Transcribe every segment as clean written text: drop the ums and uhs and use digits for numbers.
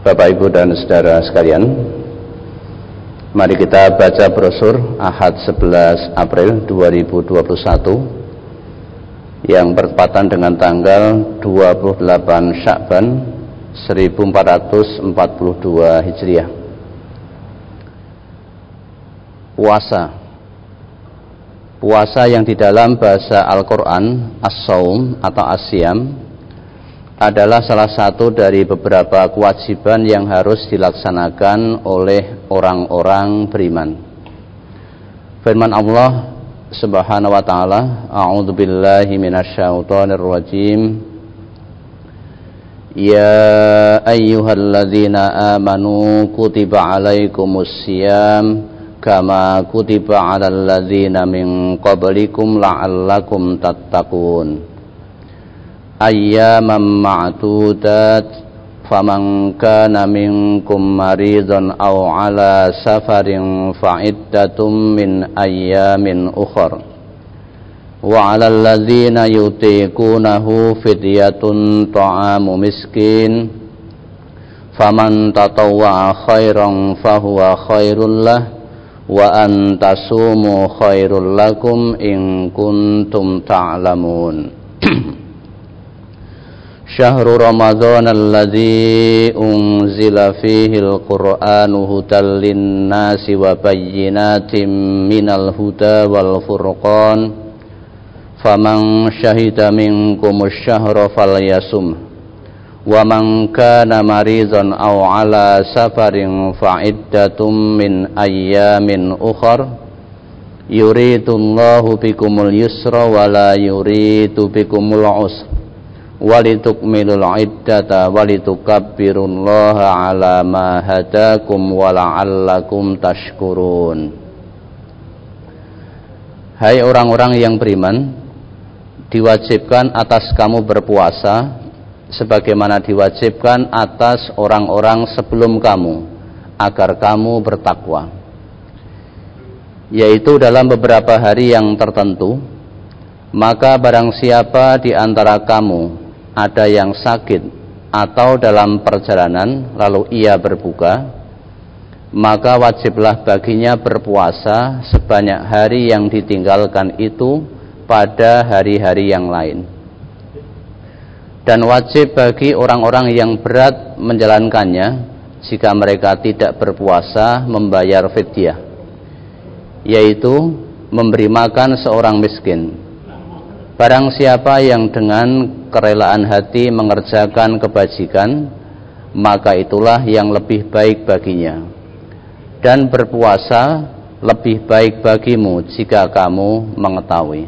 Bapak, Ibu, dan saudara sekalian, mari kita baca brosur Ahad 11 April 2021 yang bertepatan dengan tanggal 28 Sya'ban 1442 Hijriah. Puasa yang di dalam bahasa Al-Quran as-saum atau as-siyam adalah salah satu dari beberapa kewajiban yang harus dilaksanakan oleh orang-orang beriman. Firman Allah Subhanahu wa taala, A'udzubillahi minasyaitonir rajim. Ya ayyuhalladzina amanu kutiba 'alaikumus-siyam kama kutiba 'alal ladzina min qablikum la'allakum tattaqun. Ayyaman ma'dudat faman kana minkum maridun aw ala safarin fa'iddatum min ayyamin ukhra wa 'alal ladzina yutiqunahu fidyatun ta'amu miskin faman tatawwa'a khairan fahuwa khairul lah wa an tasumu khairul lakum in kuntum ta'lamun. Syahrul Ramadan alladzi unzila fihi al-Qur'anu hudan lin-nasi wa bayyinatin minal huda wal furqan faman syahida minkumus syahra falyasum wa man kana maridan aw ala safarin fa'iddatum min ayyamin ukhra yuridullahu bikumul yusra wa la yuridu bikumul usra walitukmilul iddata walitukabbirullaha ala ma hadakum wa la'allakum tashkurun. Hai orang-orang yang beriman, diwajibkan atas kamu berpuasa sebagaimana diwajibkan atas orang-orang sebelum kamu agar kamu bertakwa, yaitu dalam beberapa hari yang tertentu. Maka barang siapa di antara kamu ada yang sakit atau dalam perjalanan lalu ia berbuka, maka wajiblah baginya berpuasa sebanyak hari yang ditinggalkan itu pada hari-hari yang lain. Dan wajib bagi orang-orang yang berat menjalankannya jika mereka tidak berpuasa membayar fidyah, yaitu memberi makan seorang miskin. Barang siapa yang dengan kerelaan hati mengerjakan kebajikan, maka itulah yang lebih baik baginya. Dan berpuasa lebih baik bagimu jika kamu mengetahui.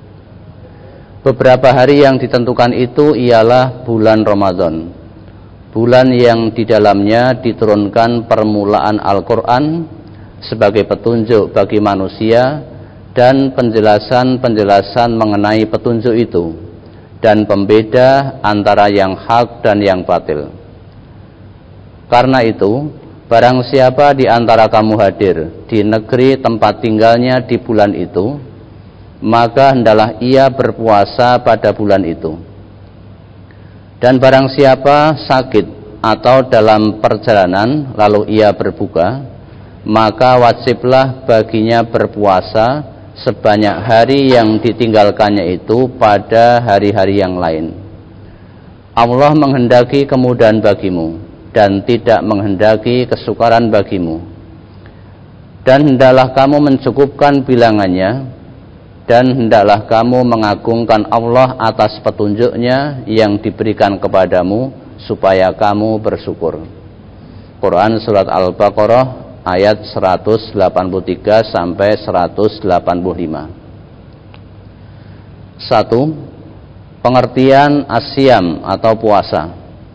Beberapa hari yang ditentukan itu ialah bulan Ramadan, bulan yang di dalamnya diturunkan permulaan Al-Quran sebagai petunjuk bagi manusia dan penjelasan-penjelasan mengenai petunjuk itu dan pembeda antara yang hak dan yang batil. Karena itu, barang siapa di antara kamu hadir di negeri tempat tinggalnya di bulan itu, maka hendaklah ia berpuasa pada bulan itu. Dan barang siapa sakit atau dalam perjalanan lalu ia berbuka, maka wajiblah baginya berpuasa sebanyak hari yang ditinggalkannya itu pada hari-hari yang lain. Allah menghendaki kemudahan bagimu dan tidak menghendaki kesukaran bagimu. Dan hendaklah kamu mencukupkan bilangannya, dan hendaklah kamu mengagungkan Allah atas petunjuknya yang diberikan kepadamu supaya kamu bersyukur. Quran Surat Al-Baqarah ayat 183 sampai 185. 1. Pengertian as-siyam atau puasa.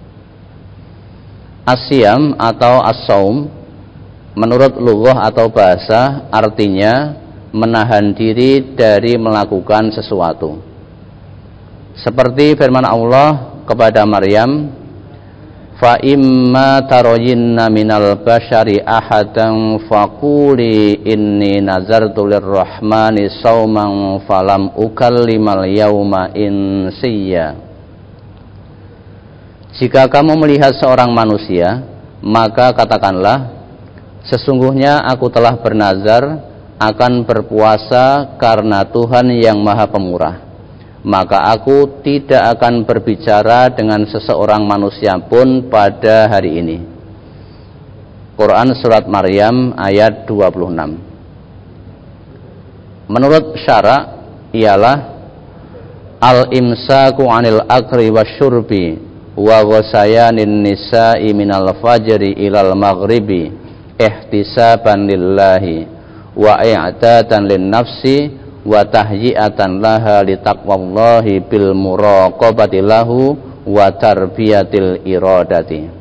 As-siyam atau as-saum menurut lughah atau bahasa artinya menahan diri dari melakukan sesuatu. Seperti firman Allah kepada Maryam, fa imma tarayinna minal basyari ahadan faquli inni nazartu lirrahmani sauman falam ukallimal yauma insiya. Jika kamu melihat seorang manusia, maka katakanlah, sesungguhnya aku telah bernazar akan berpuasa karena Tuhan yang Maha Pemurah, maka aku tidak akan berbicara dengan seseorang manusia pun pada hari ini. Quran Surat Maryam ayat 26. Menurut syara ialah al-imsaku 'anil akli wasyurbi wa ghasayanin nisa'i minal fajri ilal maghribi ihtisaban lillahi wa i'tatan lin nafsi wa tahyi'atan laha litaqwallahi bil muraqabati lahu wa tarbiyatil iradati.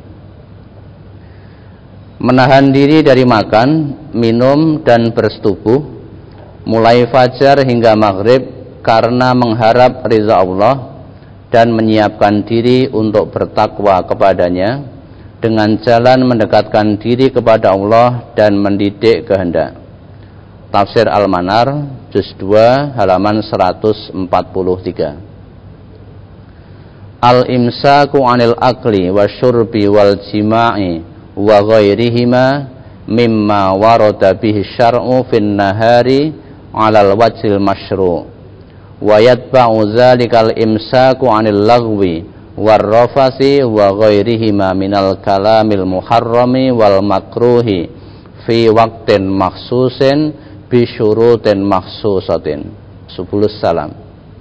Menahan diri dari makan, minum dan bersetubuh mulai fajar hingga maghrib karena mengharap ridha Allah dan menyiapkan diri untuk bertakwa kepadanya dengan jalan mendekatkan diri kepada Allah dan mendidik kehendak. Tafsir Al-Manar juz 2 halaman 143. Al-imsaku 'anil akli wasyurbi wal jima'i wa ghairihima mimma warada bihi syar'u fin nahari 'alal wajhil masyru' wa yatba'u dzalikal imsaku 'anil lagwi warrafasi wa ghairihima minal kalamil muharrami wal makruhi fi waqtin makhsusin bi syurutin makhsusatin. Subulus salam.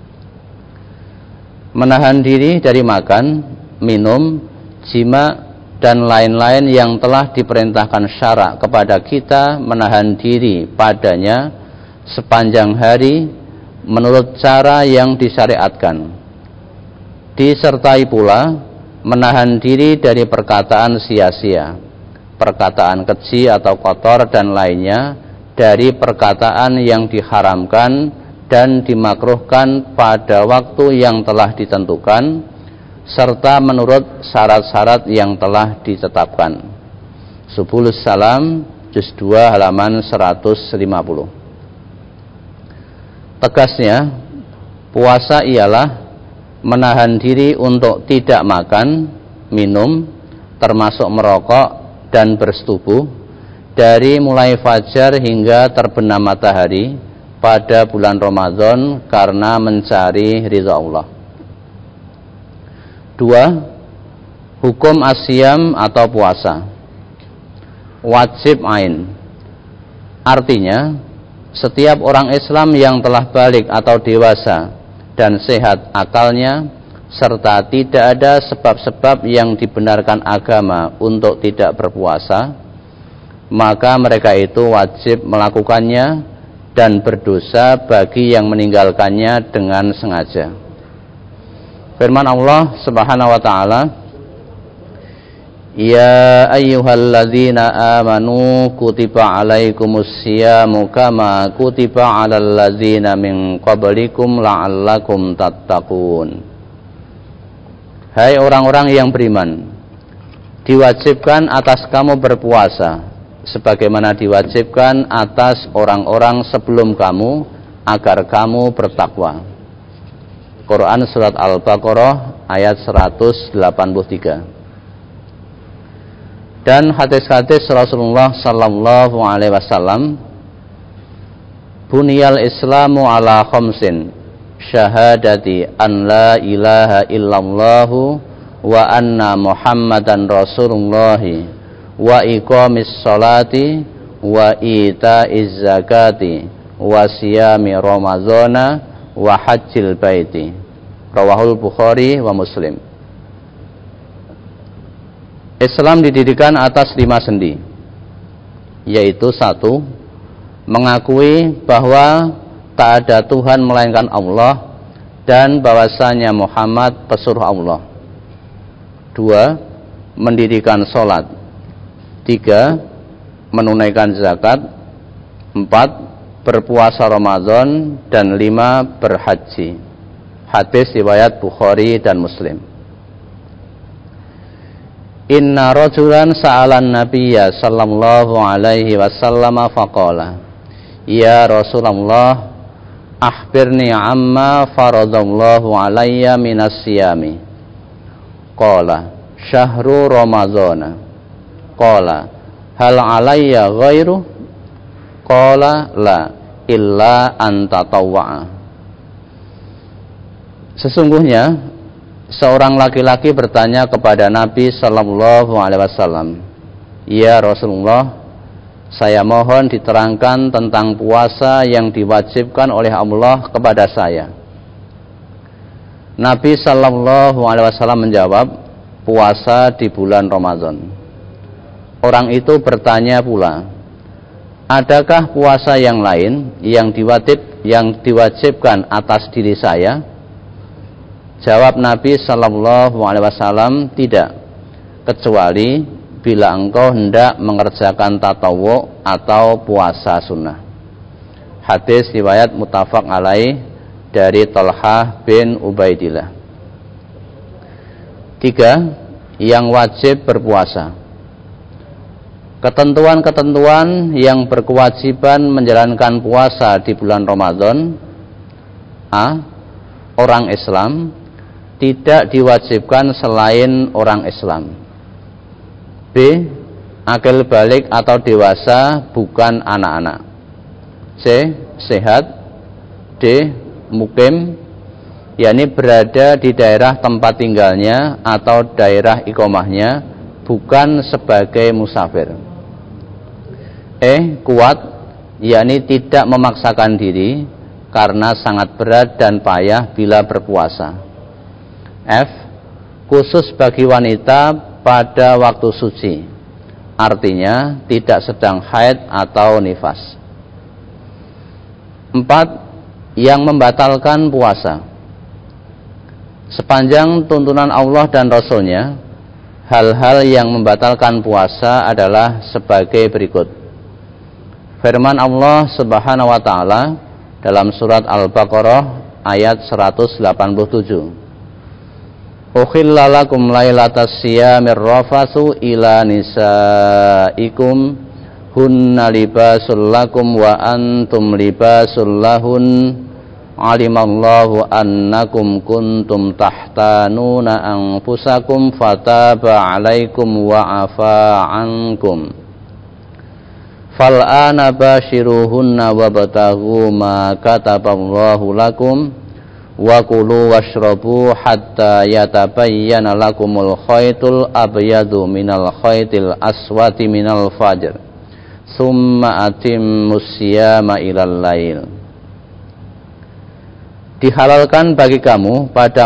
Menahan diri dari makan, minum, jima dan lain-lain yang telah diperintahkan syara kepada kita menahan diri padanya sepanjang hari menurut cara yang disyariatkan. Disertai pula menahan diri dari perkataan sia-sia, perkataan keji atau kotor dan lainnya dari perkataan yang diharamkan dan dimakruhkan pada waktu yang telah ditentukan serta menurut syarat-syarat yang telah ditetapkan. Subulus Salam juz 2 halaman 150. Tegasnya, puasa ialah menahan diri untuk tidak makan, minum, termasuk merokok dan bersetubuh dari mulai fajar hingga terbenam matahari pada bulan Ramadan karena mencari ridha Allah. 2. Hukum asyam atau puasa. Wajib ain. Artinya, setiap orang Islam yang telah balik atau dewasa dan sehat akalnya serta tidak ada sebab-sebab yang dibenarkan agama untuk tidak berpuasa, maka mereka itu wajib melakukannya dan berdosa bagi yang meninggalkannya dengan sengaja. Firman Allah Subhanahu wa taala, Ya ayyuhalladzina amanu kutiba alaikumus syiyamu kama kutiba alal ladzina min qablikum la'allakum tattaqun. Hai orang-orang yang beriman, diwajibkan atas kamu berpuasa sebagaimana diwajibkan atas orang-orang sebelum kamu agar kamu bertakwa. Quran Surat Al-Baqarah ayat 183. Dan hadis-hadis Rasulullah sallallahu alaihi wasallam, Buniyal Islamu ala khamsin, syahadati an la ilaha illallahu wa anna Muhammadan Rasulullah wa iqamis salati wa itaiz zakati wa siyami ramadhana wa hajjil baiti. Rawahul Bukhari wa Muslim. Islam didirikan atas 5 sendi, yaitu 1. Mengakui bahwa tak ada Tuhan melainkan Allah dan bahwasanya Muhammad pesuruh Allah. 2. Mendirikan sholat. 3. Menunaikan zakat. 4. Berpuasa Ramadan. Dan 5. Berhaji. Hadis riwayat Bukhari dan Muslim. Inna rajulan sa'alan nabiyya sallallahu alaihi wasallam faqala, Ya Rasulullah, akhbirni amma faradallahu alayya minas siyami. Qala, syahru ramadhana. Qala hal alayya ghairu? Qala la illa an tatawwa'a. Sesungguhnya seorang laki-laki bertanya kepada Nabi sallallahu alaihi wasallam, "Ya Rasulullah, saya mohon diterangkan tentang puasa yang diwajibkan oleh Allah kepada saya." Nabi sallallahu alaihi wasallam menjawab, "Puasa di bulan Ramadan." Orang itu bertanya pula, "Adakah puasa yang lain yang diwajibkan atas diri saya?" Jawab Nabi sallallahu alaihi wasallam, "Tidak, kecuali bila engkau hendak mengerjakan tatawwu atau puasa sunnah." Hadis riwayat muttafaq alaih dari Thalhah bin Ubaidillah. 3. Yang wajib berpuasa. Ketentuan-ketentuan yang berkewajiban menjalankan puasa di bulan Ramadan. A. Orang Islam tidak diwajibkan selain orang Islam. B. Akil balik atau dewasa, bukan anak-anak. C. Sehat. D. Mukim, yakni berada di daerah tempat tinggalnya atau daerah iqomahnya, bukan sebagai musafir. E. Kuat, yakni tidak memaksakan diri karena sangat berat dan payah bila berpuasa. F. Khusus bagi wanita pada waktu suci, artinya tidak sedang haid atau nifas. 4. Yang membatalkan puasa. Sepanjang tuntunan Allah dan Rasul-Nya, hal-hal yang membatalkan puasa adalah sebagai berikut. Firman Allah Subhanahu wa taala dalam surat Al-Baqarah ayat 187. Ukhilla lakum lailatas siyamir rafatsu ila nisaikum hunna libasul lakum wa antum libasul lahun alimallahu annakum kuntum tahtanuna anfusakum fataba alaikum wa afa ankum fal'ana bashiruhunna wabtaghu ma kataballahu lakum wa kulu washrabu hatta yatabayyana lakumul khaytul abyadu minal khaytil aswati minal fajr summa atimmus siyama ilal lail. Dihalalkan bagi kamu pada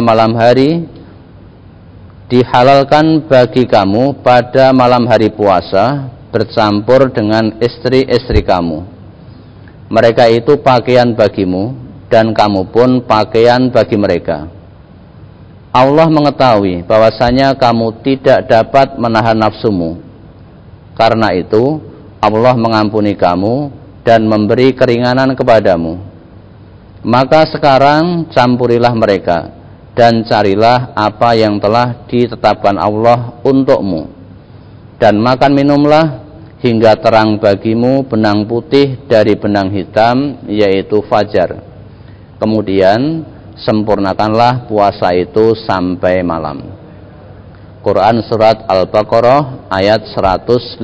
malam hari puasa bercampur dengan istri-istri kamu. Mereka itu pakaian bagimu dan kamu pun pakaian bagi mereka. Allah mengetahui bahwasanya kamu tidak dapat menahan nafsumu. Karena itu Allah mengampuni kamu dan memberi keringanan kepadamu. Maka sekarang campurilah mereka dan carilah apa yang telah ditetapkan Allah untukmu. Dan makan minumlah hingga terang bagimu benang putih dari benang hitam, yaitu fajar. Kemudian sempurnakanlah puasa itu sampai malam. Quran surat Al-Baqarah ayat 187.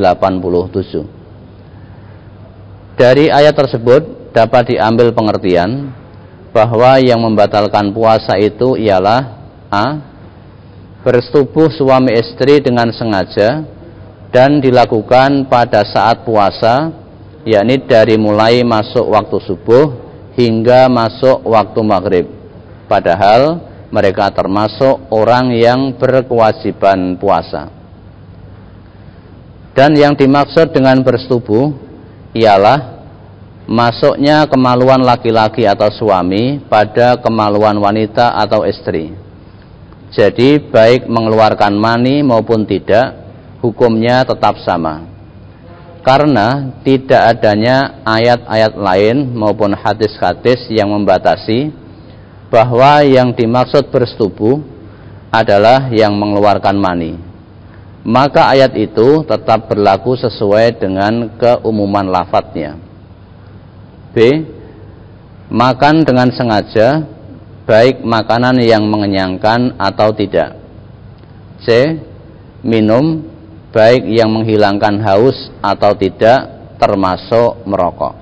Dari ayat tersebut dapat diambil pengertian bahwa yang membatalkan puasa itu ialah A. Bersetubuh suami istri dengan sengaja dan dilakukan pada saat puasa, yakni dari mulai masuk waktu subuh hingga masuk waktu maghrib, padahal mereka termasuk orang yang berkewajiban puasa. Dan yang dimaksud dengan bersetubuh ialah masuknya kemaluan laki-laki atau suami pada kemaluan wanita atau istri. Jadi baik mengeluarkan mani maupun tidak, hukumnya tetap sama. Karena tidak adanya ayat-ayat lain maupun hadis-hadis yang membatasi bahwa yang dimaksud bersetubuh adalah yang mengeluarkan mani. Maka ayat itu tetap berlaku sesuai dengan keumuman lafadznya. B. Makan dengan sengaja, baik makanan yang mengenyangkan atau tidak. C. Minum, baik yang menghilangkan haus atau tidak, termasuk merokok.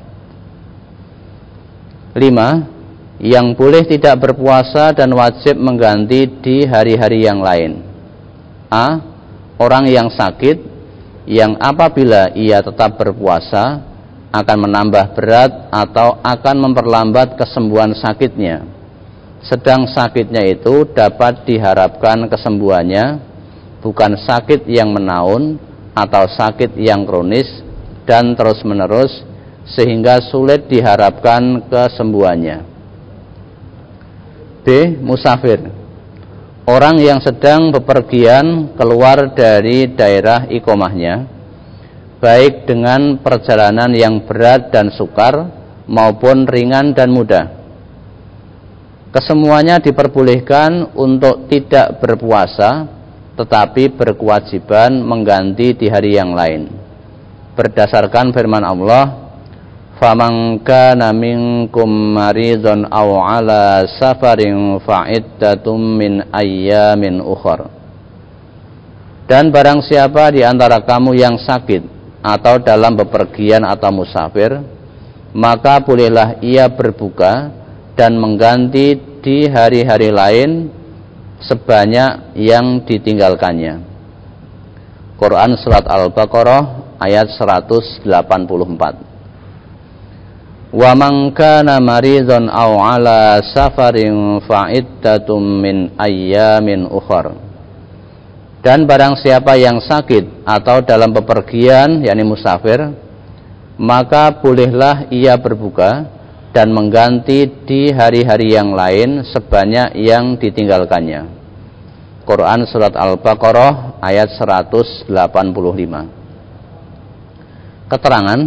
5. Yang boleh tidak berpuasa dan wajib mengganti di hari-hari yang lain. A. Orang yang sakit, yang apabila ia tetap berpuasa akan menambah berat atau akan memperlambat kesembuhan sakitnya, sedang sakitnya itu dapat diharapkan kesembuhannya, bukan sakit yang menaun atau sakit yang kronis dan terus-menerus sehingga sulit diharapkan kesembuhannya. B. Musafir, orang yang sedang bepergian keluar dari daerah iqomahnya, baik dengan perjalanan yang berat dan sukar maupun ringan dan mudah. Kesemuanya diperbolehkan untuk tidak berpuasa, tetapi berkewajiban mengganti di hari yang lain, berdasarkan firman Allah, "Faman kana minkum maridun aw ala safarin fa'iddatum min ayyamin ukhra." Dan barang siapa di antara kamu yang sakit atau dalam bepergian atau musafir, maka bolehlah ia berbuka dan mengganti di hari-hari lain sebanyak yang ditinggalkannya. Quran Surat Al-Baqarah ayat 184. Wa man kana maridun aw ala safarin fa'iddatum min ayyamin ukhra. Dan barang siapa yang sakit atau dalam bepergian, yakni musafir, maka bolehlah ia berbuka dan mengganti di hari-hari yang lain sebanyak yang ditinggalkannya. Quran Surat Al-Baqarah ayat 185. Keterangan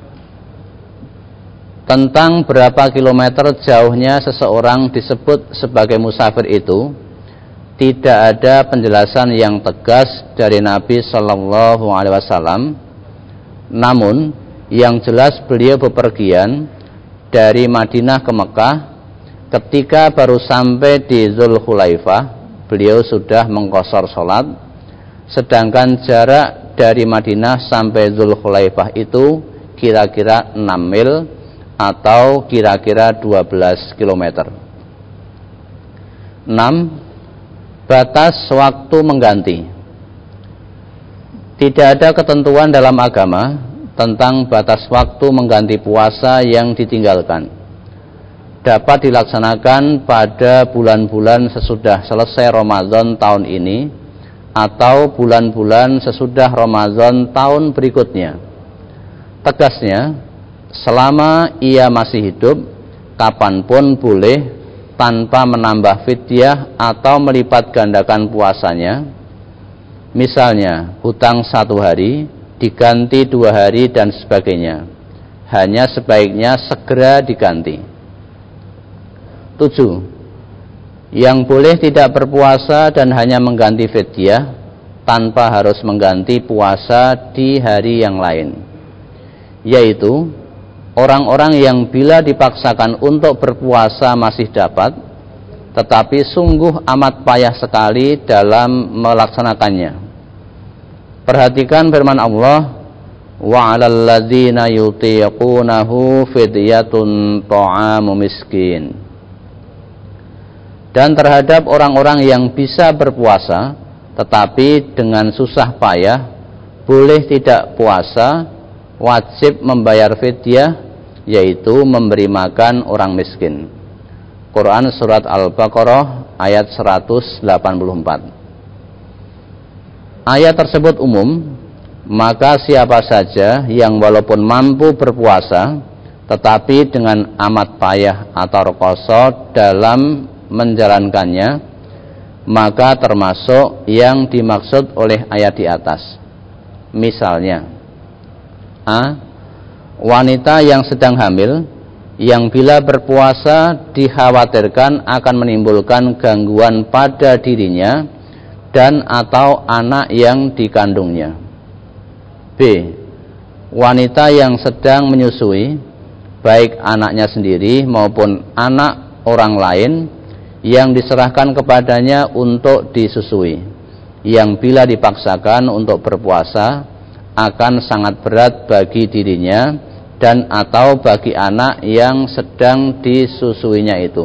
tentang berapa kilometer jauhnya seseorang disebut sebagai musafir itu tidak ada penjelasan yang tegas dari Nabi Shallallahu Alaihi Wasallam. Namun yang jelas beliau bepergian dari Madinah ke Mekah. Ketika baru sampai di Dzulhulaifah, beliau sudah mengqashar salat, sedangkan jarak dari Madinah sampai Dzulhulaifah itu kira-kira 6 mil atau kira-kira 12 km. 6. Batas waktu mengganti. Tidak ada ketentuan dalam agama tentang batas waktu mengganti puasa yang ditinggalkan. Dapat dilaksanakan pada bulan-bulan sesudah selesai Ramadan tahun ini atau bulan-bulan sesudah Ramadan tahun berikutnya. Tegasnya, selama ia masih hidup, kapanpun boleh tanpa menambah fidyah atau melipat gandakan puasanya. Misalnya, hutang 1 hari diganti 2 hari dan sebagainya. Hanya sebaiknya segera diganti. 7. Yang boleh tidak berpuasa dan hanya mengganti fidyah tanpa harus mengganti puasa di hari yang lain, yaitu orang-orang yang bila dipaksakan untuk berpuasa masih dapat, tetapi sungguh amat payah sekali dalam melaksanakannya. Perhatikan firman Allah, wa 'alal ladzina yutiqunahu fidyatun ta'amu miskin. Dan terhadap orang-orang yang bisa berpuasa tetapi dengan susah payah, boleh tidak puasa, wajib membayar fidyah, yaitu memberi makan orang miskin. Quran Surat Al-Baqarah ayat 184. Ayat tersebut umum, maka siapa saja yang walaupun mampu berpuasa tetapi dengan amat payah atau rekoso dalam menjalankannya, maka termasuk yang dimaksud oleh ayat di atas. Misalnya, A. Wanita yang sedang hamil, yang bila berpuasa dikhawatirkan akan menimbulkan gangguan pada dirinya dan atau anak yang dikandungnya. B. Wanita yang sedang menyusui, baik anaknya sendiri maupun anak orang lain yang diserahkan kepadanya untuk disusui, yang bila dipaksakan untuk berpuasa akan sangat berat bagi dirinya dan atau bagi anak yang sedang disusuinya itu.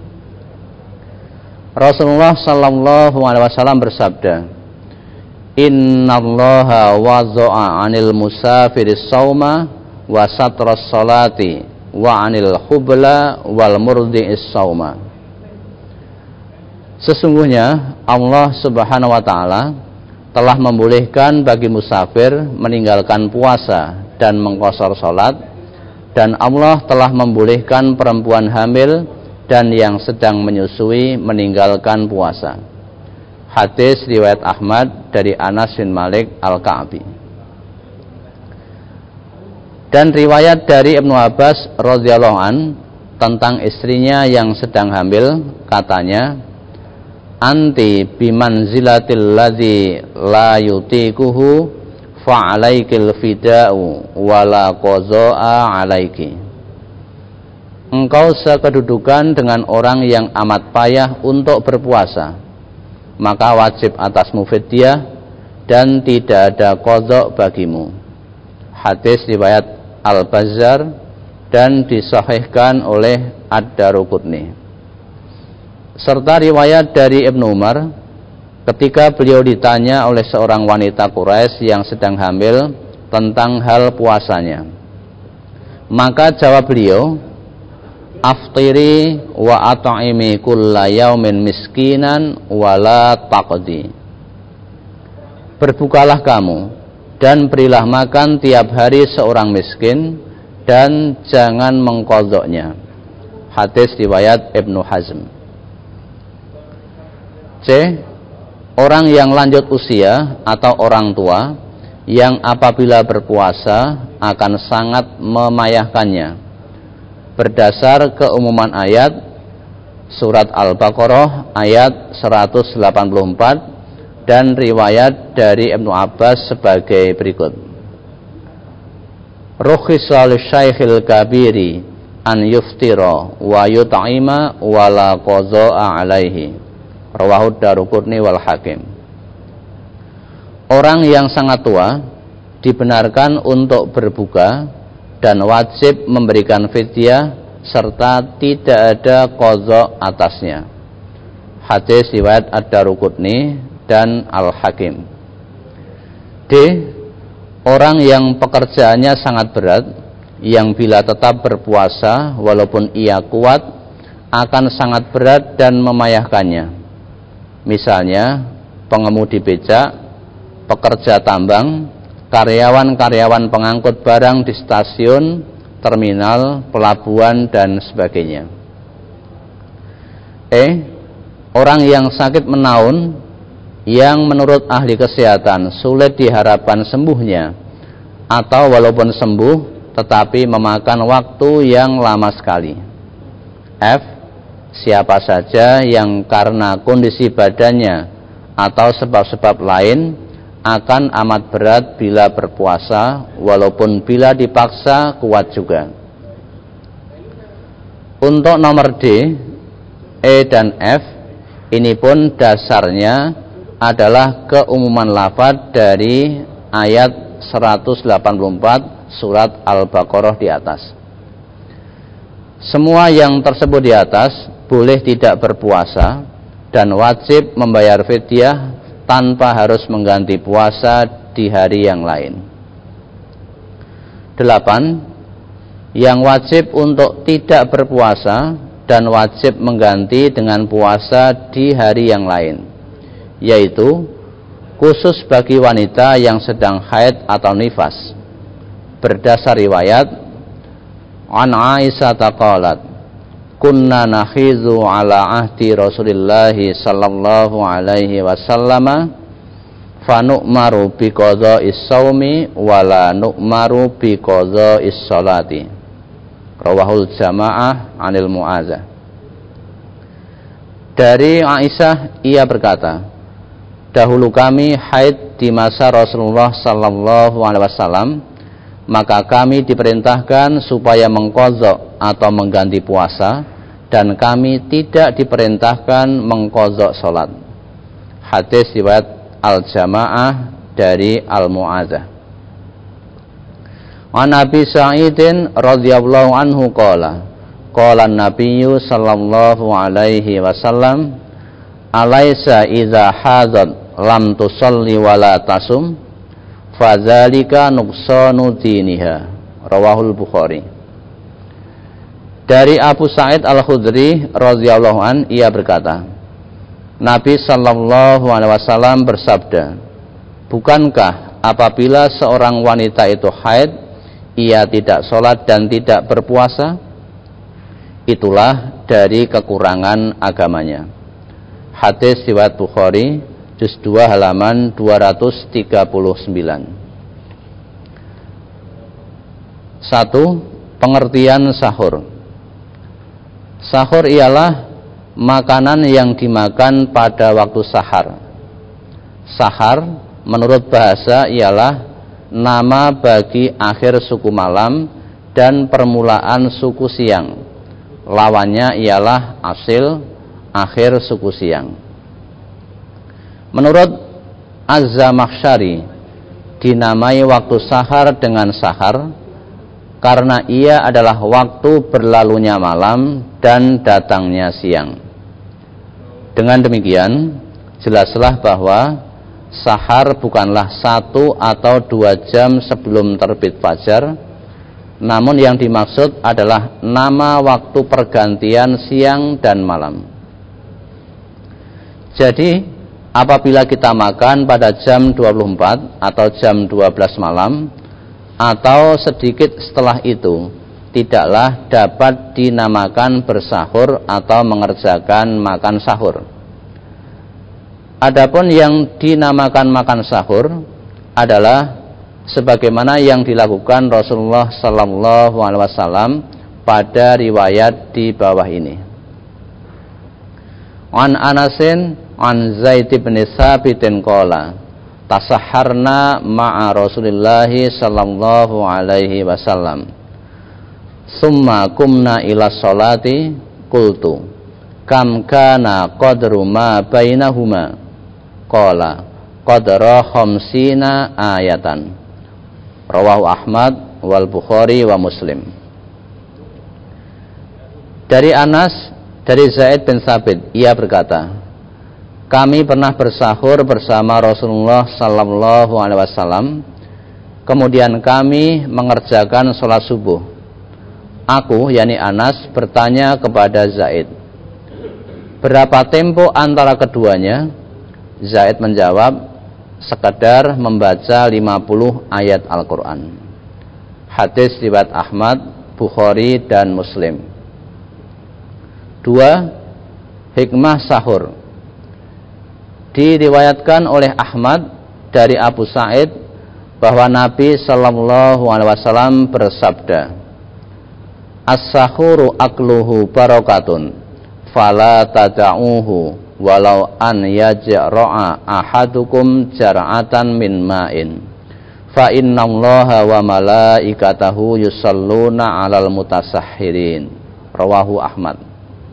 Rasulullah sallallahu alaihi wasallam bersabda, "Innallaha waza'a 'anil musafiris shauma wa satras salati wa 'anil hubla wal murdi'is shauma." Sesungguhnya Allah Subhanahu wa taala telah membolehkan bagi musafir meninggalkan puasa dan mengqashar salat, dan Allah telah membolehkan perempuan hamil dan yang sedang menyusui meninggalkan puasa. Hadis riwayat Ahmad dari Anas bin Malik Al-Ka'bi. Dan riwayat dari Ibnu Abbas radhiyallahu an tentang istrinya yang sedang hamil, katanya, "Anti bimanzilatil ladzi la yutikuhu fa'alaikil fida'u wala qaza'a 'alaiki." Engkau sekedudukan dengan orang yang amat payah untuk berpuasa, maka wajib atasmu fidyah dan tidak ada qadha bagimu. Hadis riwayat Al-Bazzar dan disahihkan oleh Ad-Daruqutni. Serta riwayat dari Ibnu Umar ketika beliau ditanya oleh seorang wanita Quraisy yang sedang hamil tentang hal puasanya. Maka jawab beliau, "Aftiri wa at'imi kulla yaumin miskinan wala taqdi." Berbukalah kamu dan berilah makan tiap hari seorang miskin dan jangan mengqadhanya. Hadis riwayat Ibnu Hazm. C. Orang yang lanjut usia atau orang tua yang apabila berpuasa akan sangat memayahkannya, berdasar keumuman ayat surat Al-Baqarah ayat 184 dan riwayat dari Ibnu Abbas sebagai berikut. Rukhisa lisyaihil kabiri an yuftira wa yut'ima wa la qadha'a alaihi. Rawahu Daruqutni wal Hakim. Orang yang sangat tua dibenarkan untuk berbuka dan wajib memberikan fidyah serta tidak ada qadha atasnya. Hadis riwayat Ad-Daruqutni dan Al-Hakim. D. Orang yang pekerjaannya sangat berat, yang bila tetap berpuasa walaupun ia kuat akan sangat berat dan memayahkannya. Misalnya pengemudi becak, pekerja tambang, karyawan-karyawan pengangkut barang di stasiun, terminal, pelabuhan, dan sebagainya. E. Orang yang sakit menaun, yang menurut ahli kesehatan sulit diharapkan sembuhnya, atau walaupun sembuh tetapi memakan waktu yang lama sekali. F. Siapa saja yang karena kondisi badannya atau sebab-sebab lain akan amat berat bila berpuasa, walaupun bila dipaksa kuat juga. Untuk nomor D, E dan F, ini pun dasarnya adalah keumuman lafaz dari ayat 184 surat Al-Baqarah di atas. Semua yang tersebut di atas boleh tidak berpuasa dan wajib membayar fidyah tanpa harus mengganti puasa di hari yang lain. 8. Yang wajib untuk tidak berpuasa dan wajib mengganti dengan puasa di hari yang lain, yaitu khusus bagi wanita yang sedang haid atau nifas. Berdasar riwayat an Aisyah qalat, kunna nakhizu ala ahdi Rasulillah sallallahu alaihi wasallam fa nu'maru bi qadha'is shaumi wa la nu'maru bi qadha'is sholati. Rawahul jamaah anil Mu'adzah. Dari Aisyah ia berkata, dahulu kami haid di masa Rasulullah sallallahu alaihi wasallam, maka kami diperintahkan supaya mengqadha atau mengganti puasa, dan kami tidak diperintahkan mengqadha salat. Hadis riwayat al-jamaah dari al-mu'adzah. An Abi Sa'idin radhiyallahu anhu qala an-nabiyyu sallallahu alaihi wasallam alaisa idza hadat lam tusalli wa la tasum fadzalika nuqsanu diniha. Rawahul Bukhari. Dari Abu Sa'id Al-Khudri radhiyallahu an, ia berkata, Nabi sallallahu alaihi wasallam bersabda, bukankah apabila seorang wanita itu haid, ia tidak sholat dan tidak berpuasa? Itulah dari kekurangan agamanya. Hadis riwayat Bukhari, juz 2 halaman 239. 1. Pengertian sahur. Sahur ialah makanan yang dimakan pada waktu sahar. Sahar menurut bahasa ialah nama bagi akhir suku malam dan permulaan suku siang. Lawannya ialah asil, akhir suku siang. Menurut Az-Zamakhsyari, dinamai waktu sahar dengan sahar karena ia adalah waktu berlalunya malam dan datangnya siang. Dengan demikian, jelaslah bahwa sahar bukanlah 1 atau 2 jam sebelum terbit fajar, namun yang dimaksud adalah nama waktu pergantian siang dan malam. Jadi, apabila kita makan pada jam 24 atau jam 12 malam, atau sedikit setelah itu, tidaklah dapat dinamakan bersahur atau mengerjakan makan sahur. Adapun yang dinamakan makan sahur adalah sebagaimana yang dilakukan Rasulullah sallallahu alaihi wasallam pada riwayat di bawah ini. An Anasin an Zaid bin Tsabitin qala tasahharna ma'a Rasulillah sallallahu alaihi wasallam. Summa kumna ila sholati qultu kam kana qadru ma bainahuma. Qala qadra khamsina ayatan. Rawahu Ahmad wal Bukhari wa Muslim. Dari Anas, dari Zaid bin Tsabit, ia berkata, kami pernah bersahur bersama Rasulullah sallallahu alaihi wasallam. Kemudian kami mengerjakan sholat subuh. Aku, yakni Anas, bertanya kepada Zaid, berapa tempo antara keduanya? Zaid menjawab, sekedar membaca 50 ayat Al-Quran. Hadis riwayat Ahmad, Bukhari dan Muslim. 2. Hikmah sahur. Diriwayatkan oleh Ahmad dari Abu Sa'id bahwa Nabi sallallahu alaihi wasallam bersabda, as-sahuru akluhu barakatun fala tada'uhu walau an yajra'a ahadukum jar'atan min ma'in fa innallaha wa malaikatahu yusalluna 'alal mutasahhirin. Rawahu Ahmad.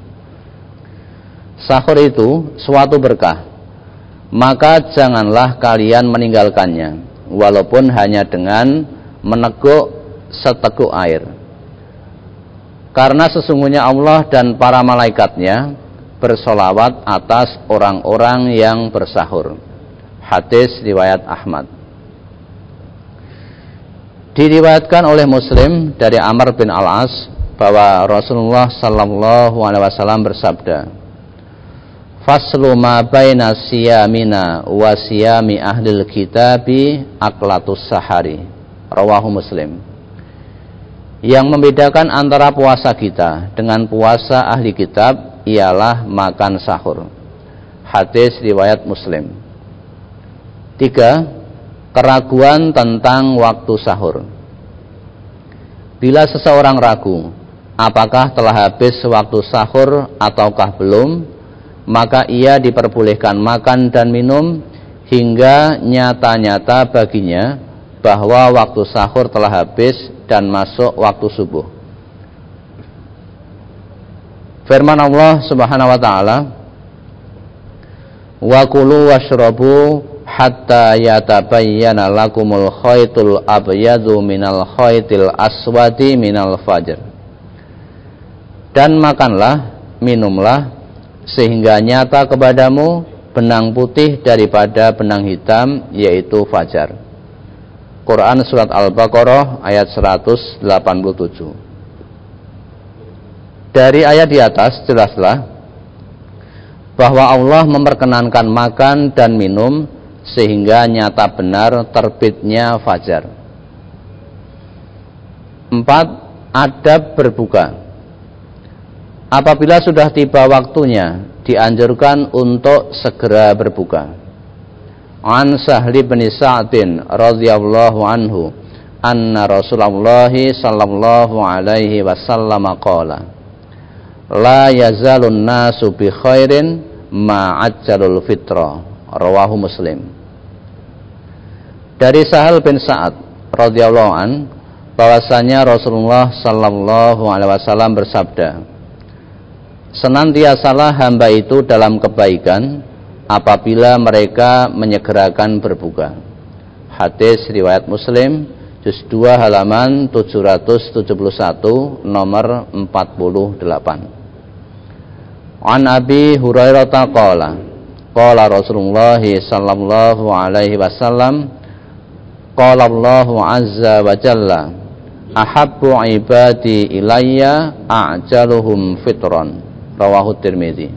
Sahur itu suatu berkah, maka janganlah kalian meninggalkannya walaupun hanya dengan meneguk seteguk air, karena sesungguhnya Allah dan para malaikatnya bersolawat atas orang-orang yang bersahur. Hadis riwayat Ahmad. Diriwayatkan oleh Muslim dari Amr bin Al-As bahwa Rasulullah sallallahu alaihi wasallam bersabda, faslu ma baina siyamina wa siyami ahlil kitabi aklatus sahari. Rawahu Muslim. Yang membedakan antara puasa kita dengan puasa ahli kitab ialah makan sahur. Hadis riwayat Muslim. 3. Keraguan tentang waktu sahur. Bila seseorang ragu apakah telah habis waktu sahur ataukah belum, maka ia diperbolehkan makan dan minum hingga nyata-nyata baginya bahwa waktu sahur telah habis dan masuk waktu subuh. Firman Allah Subhanahu wa taala, wa kulu washrabu hatta yatabayyana lakumul khaytul abyadu minal khaytil aswadi minal fajr. Dan makanlah, minumlah, sehingga nyata kepadamu benang putih daripada benang hitam, yaitu fajar. Quran Surat Al-Baqarah ayat 187. Dari ayat di atas jelaslah bahwa Allah memperkenankan makan dan minum sehingga nyata benar terbitnya fajar. 4. Adab berbuka. Apabila sudah tiba waktunya, dianjurkan untuk segera berbuka. An Sahli bin Sa'din radhiyallahu anhu anna Rasulullah sallallahu alaihi wasallam qala la yazalun nasu bi khairin ma'ajjalul fitra. Rawahu Muslim. Dari Sahal bin Sa'ad radhiyallahu an bahwasanya Rasulullah sallallahu alaihi wasallam bersabda, senantiasalah hamba itu dalam kebaikan apabila mereka menyegerakan berbuka. Hadis riwayat Muslim, juz 2 halaman 771, nomor 48. An Abi Hurairah qala qala Rasulullah sallallahu alaihi wasallam qala Allahu azza wa jalla ahabbu ibadi ilayya a'jaluhum fitran. Rawahu Tirmidzi.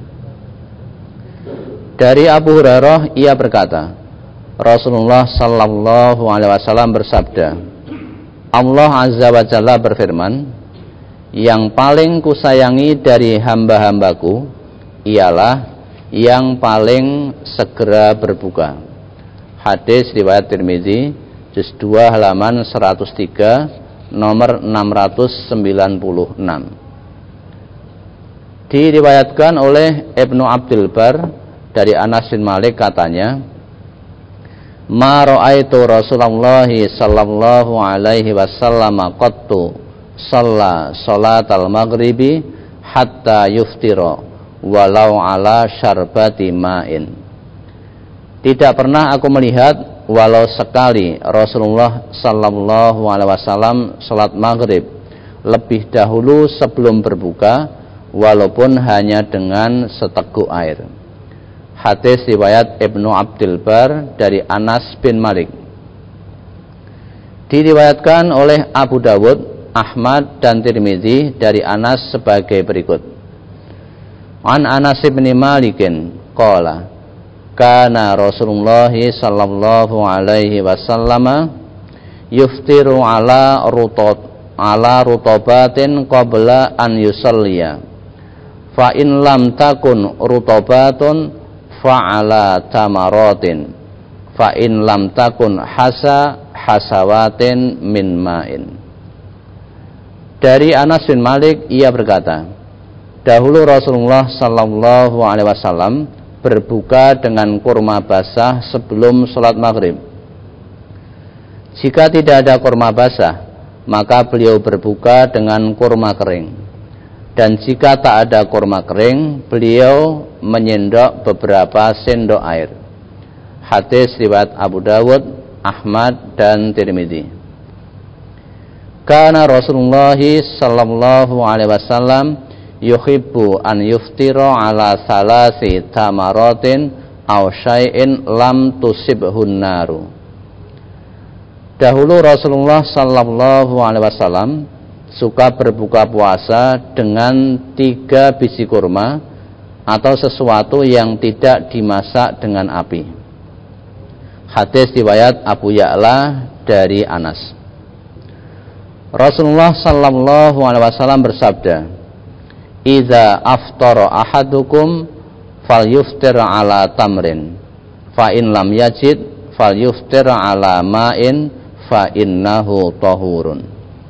Dari Abu Hurairah ia berkata, Rasulullah sallallahu alaihi wasallam bersabda, Allah azza wa jalla berfirman, yang paling kusayangi dari hamba-hambaku ialah yang paling segera berbuka. Hadis riwayat Tirmidzi, juz 2 halaman 103, nomor 696. Diriwayatkan oleh Ibnu Abdul Bar dari Anas bin Malik katanya, ma ra'aitu Rasulullah sallallahu alaihi wasallam qattu shalla salatal maghribi hatta yuftira walau ala syarbati ma'in. Tidak pernah aku melihat walau sekali Rasulullah sallallahu alaihi wasallam salat maghrib lebih dahulu sebelum berbuka, walaupun hanya dengan seteguk air. Hadis riwayat Ibnu Abdul Bar dari Anas bin Malik. Diriwayatkan oleh Abu Dawud, Ahmad dan Tirmidzi dari Anas sebagai berikut. An Anas bin Malikin qala kana Rasulullah sallallahu alaihi wasallam yuftiru ala rutobatin qabla an yusalliya. Fa in lam takun rutobatun fa'ala tamaratin. Fa in lam takun hasawatin min ma'in. Dari Anas bin Malik ia berkata, dahulu Rasulullah sallallahu alaihi wasallam berbuka dengan kurma basah sebelum sholat maghrib. Jika tidak ada kurma basah, maka beliau berbuka dengan kurma kering. Dan jika tak ada kurma kering, beliau menyendok beberapa sendok air. Hadis riwayat Abu Dawud, Ahmad dan Tirmidzi. Kana Rasulullah sallallahu alaihi wasallam yuhibbu an yuftira ala salasi tamaratin aw syai'in lam tusibhun naru. Dahulu Rasulullah sallallahu alaihi wasallam suka berbuka puasa dengan 3 biji kurma atau sesuatu yang tidak dimasak dengan api. Hadis riwayat Abu Ya'la dari Anas. Rasulullah sallallahu alaihi wasallam bersabda, "Idza aftara ahadukum falyuftir ala tamrin, fa in lam yajid falyuftir ala ma'in fa innahu tahurun."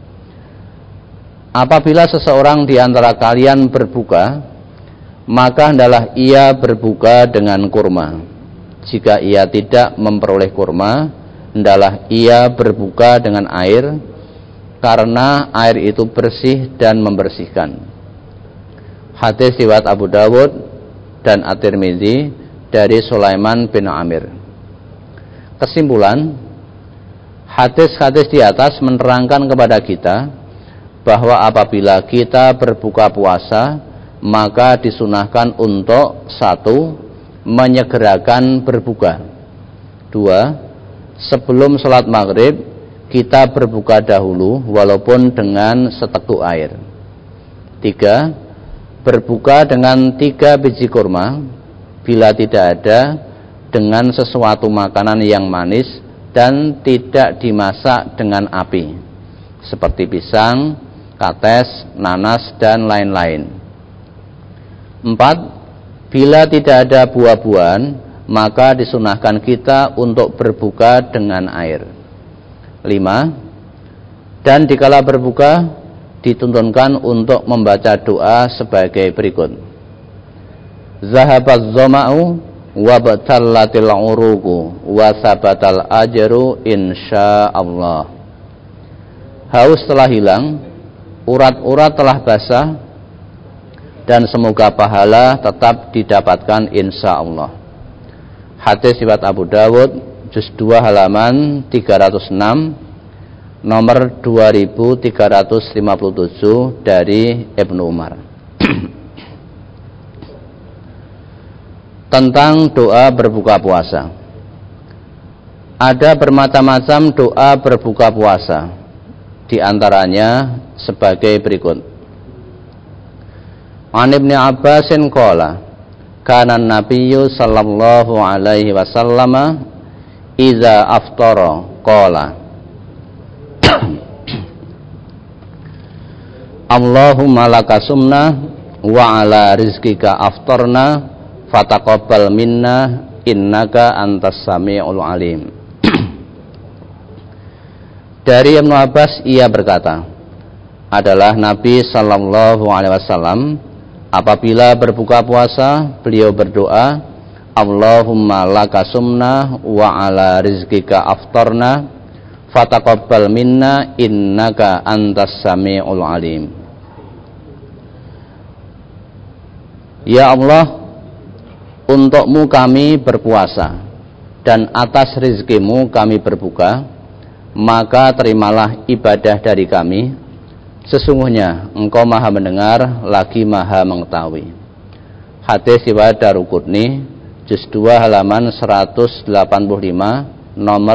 Apabila seseorang di antara kalian berbuka, maka hendaklah ia berbuka dengan kurma. Jika ia tidak memperoleh kurma, hendaklah ia berbuka dengan air, karena air itu bersih dan membersihkan. Hadis riwayat Abu Dawud dan At-Tirmidzi dari Sulaiman bin Amir. Kesimpulan, hadis-hadis di atas menerangkan kepada kita bahwa apabila kita berbuka puasa, maka disunahkan untuk 1. Menyegerakan berbuka. 2. Sebelum sholat maghrib kita berbuka dahulu walaupun dengan seteguk air. 3. Berbuka dengan 3 biji kurma, bila tidak ada dengan sesuatu makanan yang manis dan tidak dimasak dengan api, seperti pisang, kates, nanas, dan lain-lain. 4. Bila tidak ada buah-buahan, maka disunahkan kita untuk berbuka dengan air. 5. Dan dikala berbuka dituntunkan untuk membaca doa sebagai berikut. Zahabaz zama'u wa batallatil uruqu wa sabatal ajru insyaallah. Haus telah hilang, urat-urat telah basah, dan semoga pahala tetap didapatkan insyaallah. Hadis riwayat Abu Dawud, juz 2 halaman 306, nomor 2357 dari Ibnu Umar. Tentang doa berbuka puasa. Ada bermacam-macam doa berbuka puasa. Di antaranya sebagai berikut. An Ibnu Abbasin qala, kana an-nabiyyu sallallahu alaihi wasallam idza aftara qala Allahumma laka sumna wa ala rizqika aftarna fataqabbal minna innaka antas samiul alim. Dari Ibnu Abbas ia berkata, adalah Nabi sallallahu alaihi wasallam apabila berbuka puasa beliau berdoa, Allahumma laka sumna wa ala rizqika aftarna fataqabbal minna innaka antas samiul alim. Ya Allah, untukmu kami berpuasa dan atas rizkimu kami berbuka, maka terimalah ibadah dari kami. Sesungguhnya Engkau Maha mendengar lagi Maha mengetahui. Hadis riwayat Daruqutni, juz 2 halaman 185, nomor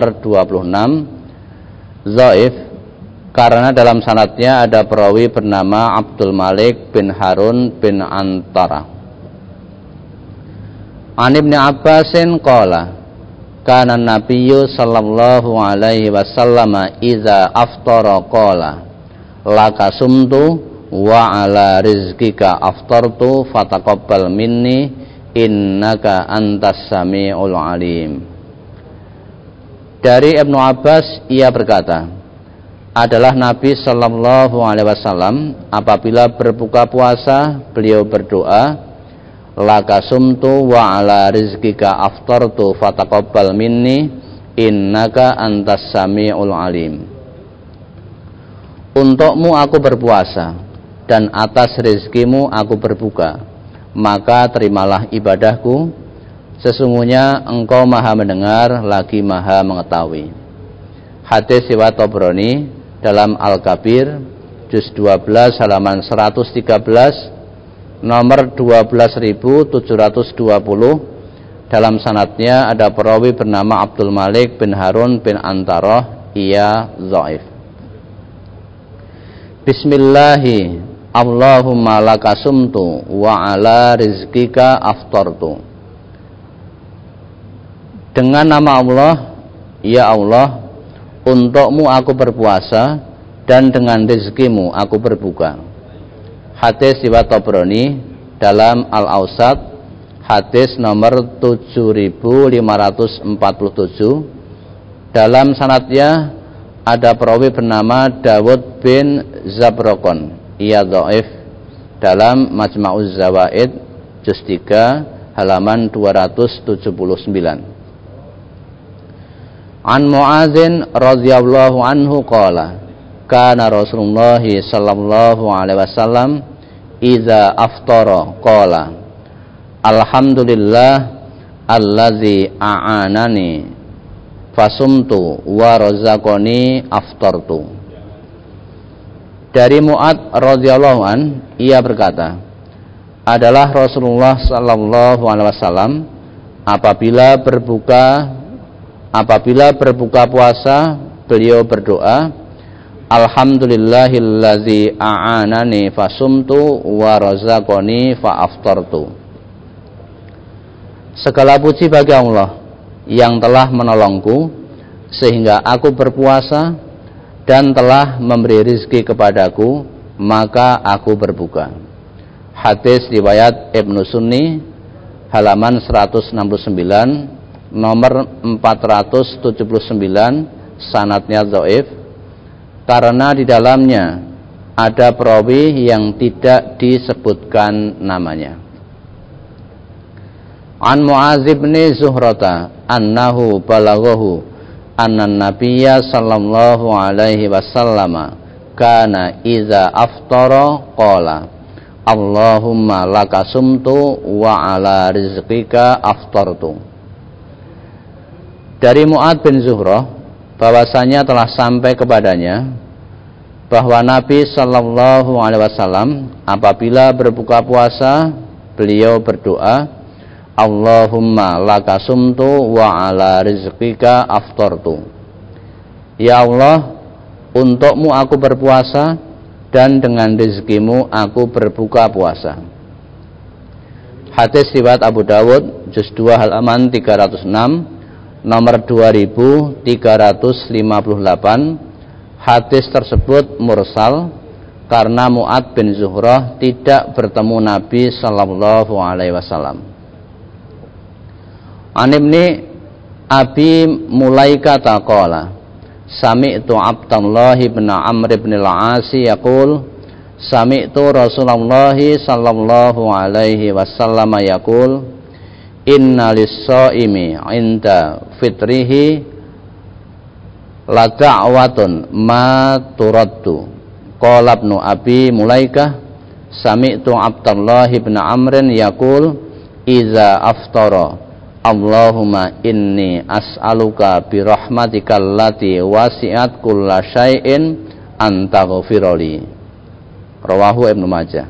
26. Dhaif karena dalam sanadnya ada perawi bernama Abdul Malik bin Harun bin Antara. An Ibnu Abbasin qala, kana an-nabiyyu sallallahu alaihi wasallam idza aftara qala, laka sumtu wa ala rizqika aftartu fataqabbal minni innaka antas samiul alim. Dari Ibnu Abbas ia berkata, adalah Nabi sallallahu alaihi wasallam apabila berbuka puasa beliau berdoa, laka sumtu wa ala rizqika aftartu fataqabbal minni innaka antas samiul alim. Untukmu aku berpuasa dan atas rizkimu aku berbuka, maka terimalah ibadahku. Sesungguhnya Engkau Maha mendengar lagi Maha mengetahui. Hadis riwayat Tabrani dalam Al-Kabir, juz 12 halaman 113, nomor 12.720. Dalam sanadnya ada perawi bernama Abdul Malik bin Harun bin Antarah, ia dhaif. Bismillahi Allahumma laka sumtu wa ala rizqika aftartu. Dengan nama Allah, ya Allah, untukmu aku berpuasa dan dengan rezekimu aku berbuka. Hadis riwayat Tabrani dalam Al-Awsat, hadis nomor 7547. Dalam sanadnya ada perawi bernama Dawud bin Zabrokon, ia dhaif. Dalam Majma'uz Zawaid juz 3 halaman 279. An Mu'adzin radhiyallahu anhu qala, kana Rasulullah sallallahu alaihi wasallam idza aftara qala, alhamdulillah allazi a'anani fasumtu wa razaqani aftartu. Dari Mu'ad radhiyallahu an, ia berkata, adalah Rasulullah sallallahu alaihi wasallam apabila berbuka puasa, beliau berdoa, alhamdulillahillazi a'anani fasumtu wa razaqani fa aftartu. Segala puji bagi Allah yang telah menolongku sehingga aku berpuasa dan telah memberi rizki kepadaku, maka aku berbuka. Hadis riwayat Ibnu Sunni, halaman 169, nomor 479, sanadnya dhaif, karena di dalamnya ada perawi yang tidak disebutkan namanya. An Mu'adz bin Zuhrata annahu balaghahu anna nabiyya sallallahu alaihi wasallam kana idza aftara qala Allahumma laka sumtu wa ala rizqika aftartu. Dari Mu'adz bin Zuhrah bahwasanya telah sampai kepadanya bahwa Nabi sallallahu alaihi wasallam apabila berbuka puasa beliau berdoa, Allahumma laka sumtu wa ala rizqika aftartu. Ya Allah, untukmu aku berpuasa dan dengan rezekimu aku berbuka puasa. Hadis riwayat Abu Dawud juz 2 halaman 306, nomor 2358. Hadis tersebut mursal karena Mu'adz bin Zuhrah tidak bertemu Nabi sallallahu alaihi wasallam. An Ibni Abi Mulaikah qala sami'tu Abdullah bin Amr bin al-As yaqul sami'tu Rasulullah sallallahu alaihi wasallam yaqul inna lis-shaimi 'inda fitrihi la da'watun ma turaddu. Qala Ibnu Abi Mulaikah sami'tu Abdullah bin Amr yaqul iza aftara Allahumma inni as'aluka bi rahmatikal lati wasi'at kulla syai'in antaghfirli. Rawahu Ibnu Majah.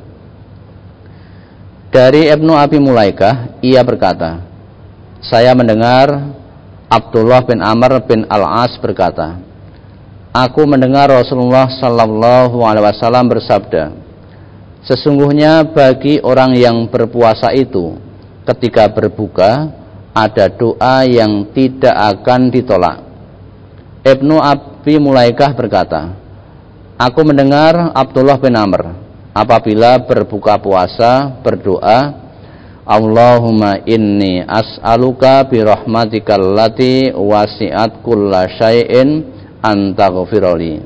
Dari Ibnu Abi Mulaikah ia berkata, saya mendengar Abdullah bin Amr bin al-As berkata, aku mendengar Rasulullah sallallahu alaihi wasallam bersabda, sesungguhnya bagi orang yang berpuasa itu ketika berbuka ada doa yang tidak akan ditolak. Ibnu Abi Mulaikah berkata, aku mendengar Abdullah bin Amr apabila berbuka puasa berdoa, Allahumma inni as'aluka bi rahmatikal lati wasi'at kulla syai'in antaghfirli.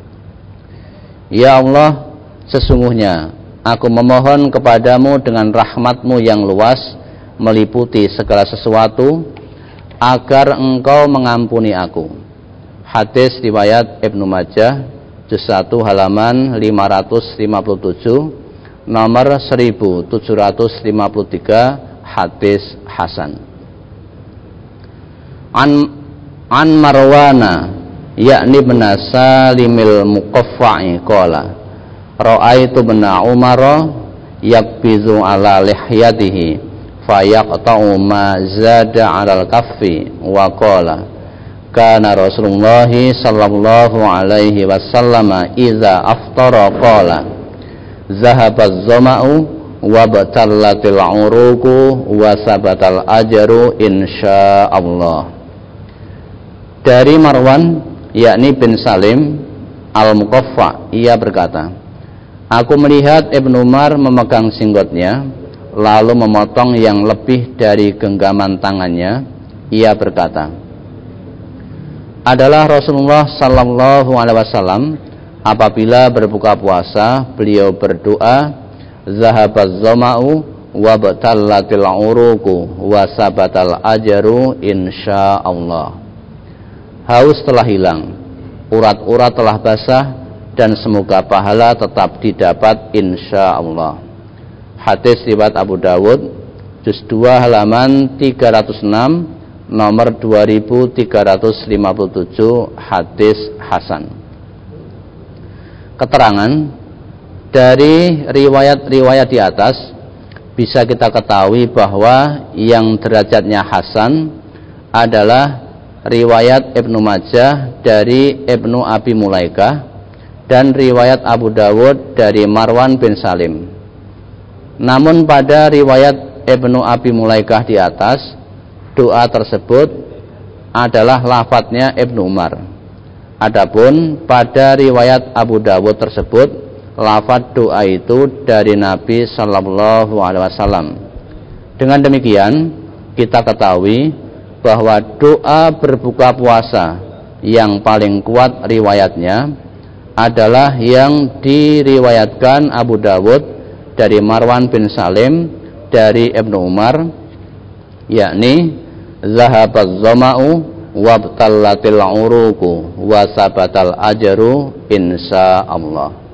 Ya Allah, sesungguhnya aku memohon kepadamu dengan rahmatmu yang luas meliputi segala sesuatu agar engkau mengampuni aku. Hadis riwayat Ibnu Majah juz 1 halaman 557, nomor 1753, hadis hasan. An Marwana yakni bin Salimil Muqaffa'i qala ra'aitu bin Umar yakbizu ala lihyatihi fayaqta'u ma zada 'alal kaffi wa qala kana Rasulullah sallallahu alaihi wasallam idza aftara qala zahabaz zama'u wa batallatil 'uruqu wa sabatal ajru insyaallah. Dari Marwan yakni bin Salim al-Muqaffa ia berkata, aku melihat Ibnu Umar memegang singgotnya lalu memotong yang lebih dari genggaman tangannya. Ia berkata, adalah Rasulullah sallallahu alaihi wasallam apabila berbuka puasa beliau berdoa, zahabaz zama'u wa batallatil uruqu wa sabatal ajru insyaallah. Haus telah hilang, urat-urat telah basah, dan semoga pahala tetap didapat insyaallah. Hadis riwayat Abu Dawud juz 2 halaman 306, nomor 2357, hadis hasan. Keterangan dari riwayat-riwayat di atas bisa kita ketahui bahwa yang derajatnya hasan adalah riwayat Ibnu Majah dari Ibnu Abi Mulaikah dan riwayat Abu Dawud dari Marwan bin Salim. Namun pada riwayat Ibnu Abi Mulaikah di atas, doa tersebut adalah lafadznya Ibnu Umar. Adapun pada riwayat Abu Dawud tersebut, lafadz doa itu dari Nabi Sallallahu Alaihi Wasallam. Dengan demikian kita ketahui bahwa doa berbuka puasa yang paling kuat riwayatnya adalah yang diriwayatkan Abu Dawud dari Marwan bin Salim dari Ibnu Umar, yakni zahabaz zama'u wabtallatil uruqu wa sabatal ajru insyaallah.